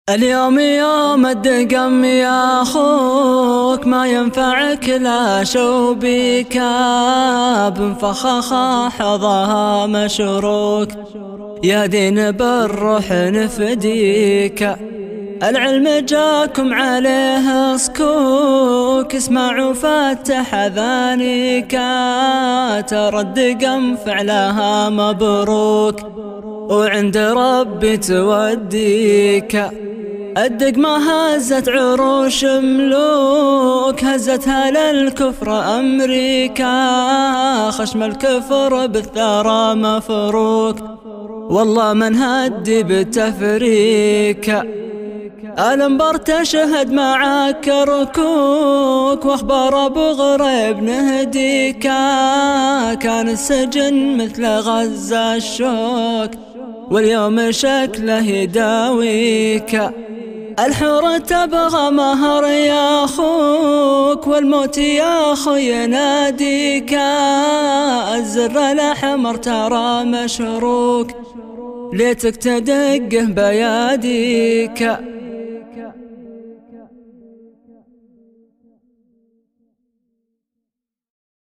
اليوم يوم الدقم يا أخوك، ما ينفعك لا شوبك بنفخخة حظها مشروك. يا دين بالروح نفديك، العلم جاكم عليه صكوك. اسمعوا فتح اذانيك، ترى الدقم فعلها مبروك وعند ربي توديك. الدقمة هزت عروش ملوك، هزتها للكفر أمريكا. خشم الكفر بالثرى مفروك، والله من هدي بالتفريك. الانبر تشهد معك كركوك، واخبار ابو غريب نهديك. كان السجن مثل غزة الشوك، واليوم شكله يداويك. الحور تبغى مهر يا أخوك، والموت يا أخوي يناديك. الزر الأحمر ترى مشروك، ليتك تدقه بياديك.